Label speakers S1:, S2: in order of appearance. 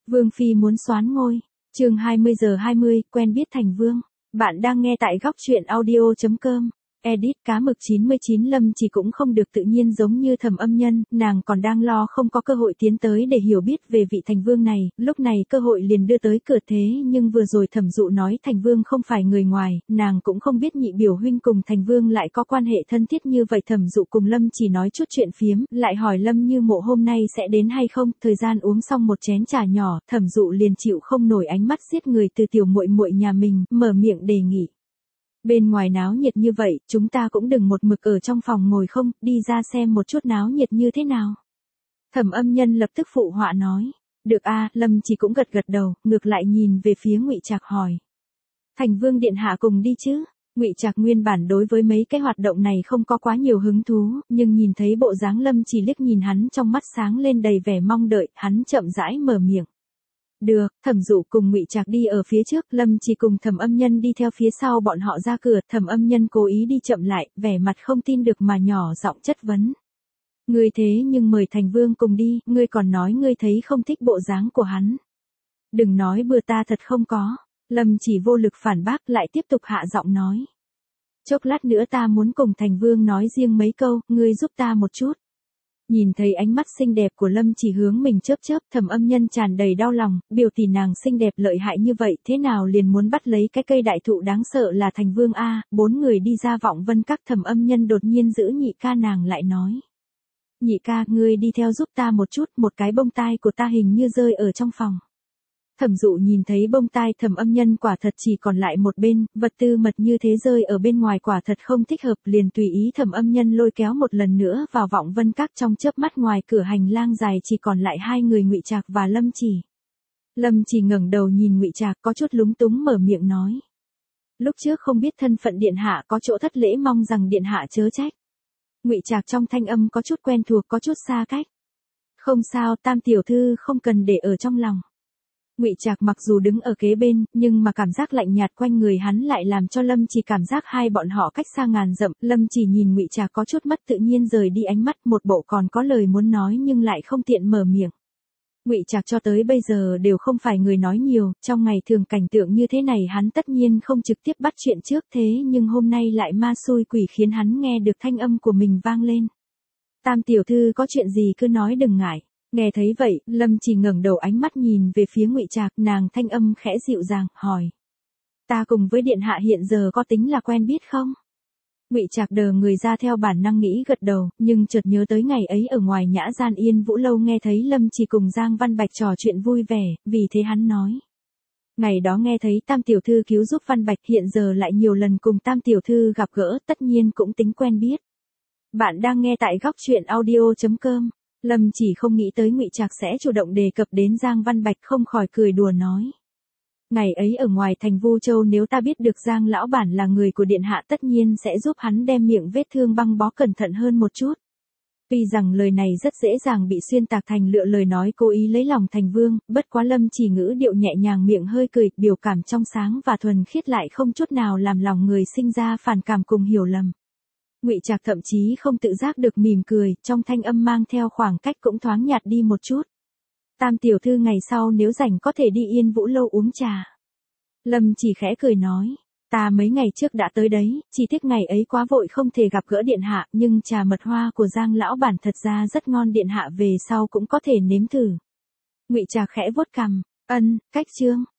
S1: Vương phi muốn soán ngôi. Chương 20:20, quen biết thành vương. Bạn đang nghe tại góc truyện audio.com. Edit cá mực 99. Lâm Chỉ cũng không được tự nhiên giống như Thẩm Âm Nhân, nàng còn đang lo không có cơ hội tiến tới để hiểu biết về vị thành vương này, lúc này cơ hội liền đưa tới cửa thế nhưng vừa rồi Thẩm Dụ nói thành vương không phải người ngoài, nàng cũng không biết nhị biểu huynh cùng thành vương lại có quan hệ thân thiết như vậy. Thẩm Dụ cùng Lâm Chỉ nói chút chuyện phiếm, lại hỏi Lâm Như Mộ hôm nay sẽ đến hay không. Thời gian uống xong một chén trà nhỏ, Thẩm Dụ liền chịu không nổi ánh mắt giết người từ tiểu muội muội nhà mình, mở miệng đề nghị. Bên ngoài náo nhiệt như vậy, chúng ta cũng đừng một mực ở trong phòng ngồi không, đi ra xem một chút náo nhiệt như thế nào. Thẩm Âm Nhân lập tức phụ họa nói. Được a. Lâm Chỉ cũng gật đầu, ngược lại nhìn về phía Ngụy Trạc hỏi. Thành vương điện hạ cùng đi chứ? Ngụy Trạc nguyên bản đối với mấy cái hoạt động này không có quá nhiều hứng thú, nhưng nhìn thấy bộ dáng Lâm Chỉ liếc nhìn hắn trong mắt sáng lên đầy vẻ mong đợi, hắn chậm rãi mở miệng. Được. Thẩm Dụ cùng Ngụy Trạc đi ở phía trước, Lâm Chỉ cùng Thẩm Âm Nhân đi theo phía sau bọn họ ra cửa. Thẩm Âm Nhân cố ý đi chậm lại, vẻ mặt không tin được mà nhỏ giọng chất vấn. Ngươi thế nhưng mời thành vương cùng đi, ngươi còn nói ngươi thấy không thích bộ dáng của hắn. Đừng nói bừa, ta thật không có. Lâm Chỉ vô lực phản bác, lại tiếp tục hạ giọng nói. Chốc lát nữa ta muốn cùng thành vương nói riêng mấy câu, ngươi giúp ta một chút. Nhìn thấy ánh mắt xinh đẹp của Lâm Chỉ hướng mình chớp chớp, Thẩm Âm Nhân tràn đầy đau lòng, biểu tỷ nàng xinh đẹp lợi hại như vậy, thế nào liền muốn bắt lấy cái cây đại thụ đáng sợ là thành vương a. Bốn người đi ra Vọng Vân Các. Thẩm Âm Nhân đột nhiên giữ nhị ca nàng lại nói. Nhị ca, ngươi đi theo giúp ta một chút, một cái bông tai của ta hình như rơi ở trong phòng. Thẩm Dụ nhìn thấy bông tai Thẩm Âm Nhân quả thật chỉ còn lại một bên, vật tư mật như thế rơi ở bên ngoài quả thật không thích hợp, liền tùy ý Thẩm Âm Nhân lôi kéo một lần nữa vào Vọng Vân Các. Trong chớp mắt ngoài cửa hành lang dài chỉ còn lại hai người, Ngụy Trạc và Lâm Chỉ. Lâm Chỉ ngẩng đầu nhìn Ngụy Trạc có chút lúng túng mở miệng nói. Lúc trước không biết thân phận điện hạ có chỗ thất lễ, mong rằng điện hạ chớ trách. Ngụy Trạc trong thanh âm có chút quen thuộc có chút xa cách. Không sao, Tam tiểu thư không cần để ở trong lòng. Ngụy Trạc mặc dù đứng ở kế bên, nhưng mà cảm giác lạnh nhạt quanh người hắn lại làm cho Lâm Chỉ cảm giác hai bọn họ cách xa ngàn dặm. Lâm Chỉ nhìn Ngụy Trạc có chút mất tự nhiên rời đi ánh mắt, một bộ còn có lời muốn nói nhưng lại không tiện mở miệng. Ngụy Trạc cho tới bây giờ đều không phải người nói nhiều, trong ngày thường cảnh tượng như thế này hắn tất nhiên không trực tiếp bắt chuyện trước, thế nhưng hôm nay lại ma xui quỷ khiến hắn nghe được thanh âm của mình vang lên. Tam tiểu thư có chuyện gì cứ nói đừng ngại. Nghe thấy vậy, Lâm Chỉ ngẩng đầu ánh mắt nhìn về phía Ngụy Trạc, nàng thanh âm khẽ dịu dàng, hỏi. Ta cùng với điện hạ hiện giờ có tính là quen biết không? Ngụy Trạc đờ người ra theo bản năng nghĩ gật đầu, nhưng chợt nhớ tới ngày ấy ở ngoài Nhã Gian Yên Vũ Lâu nghe thấy Lâm Chỉ cùng Giang Văn Bạch trò chuyện vui vẻ, vì thế hắn nói. Ngày đó nghe thấy Tam tiểu thư cứu giúp Văn Bạch, hiện giờ lại nhiều lần cùng Tam tiểu thư gặp gỡ, tất nhiên cũng tính quen biết. Bạn đang nghe tại góc truyện audio.com. Lâm Chỉ không nghĩ tới Ngụy Trạc sẽ chủ động đề cập đến Giang Văn Bạch, không khỏi cười đùa nói. Ngày ấy ở ngoài thành Vu Châu nếu ta biết được Giang lão bản là người của điện hạ tất nhiên sẽ giúp hắn đem miệng vết thương băng bó cẩn thận hơn một chút. Tuy rằng lời này rất dễ dàng bị xuyên tạc thành lựa lời nói cố ý lấy lòng thành vương, bất quá Lâm Chỉ ngữ điệu nhẹ nhàng, miệng hơi cười, biểu cảm trong sáng và thuần khiết lại không chút nào làm lòng người sinh ra phản cảm cùng hiểu lầm. Ngụy Trạc thậm chí không tự giác được mỉm cười, trong thanh âm mang theo khoảng cách cũng thoáng nhạt đi một chút. Tam tiểu thư ngày sau nếu rảnh có thể đi Yên Vũ Lâu uống trà. Lâm Chỉ khẽ cười nói. Ta mấy ngày trước đã tới đấy, chỉ tiếc ngày ấy quá vội không thể gặp gỡ điện hạ, nhưng trà mật hoa của Giang lão bản thật ra rất ngon, điện hạ về sau cũng có thể nếm thử. Ngụy Trạc khẽ vuốt cằm. Ân, cách chương.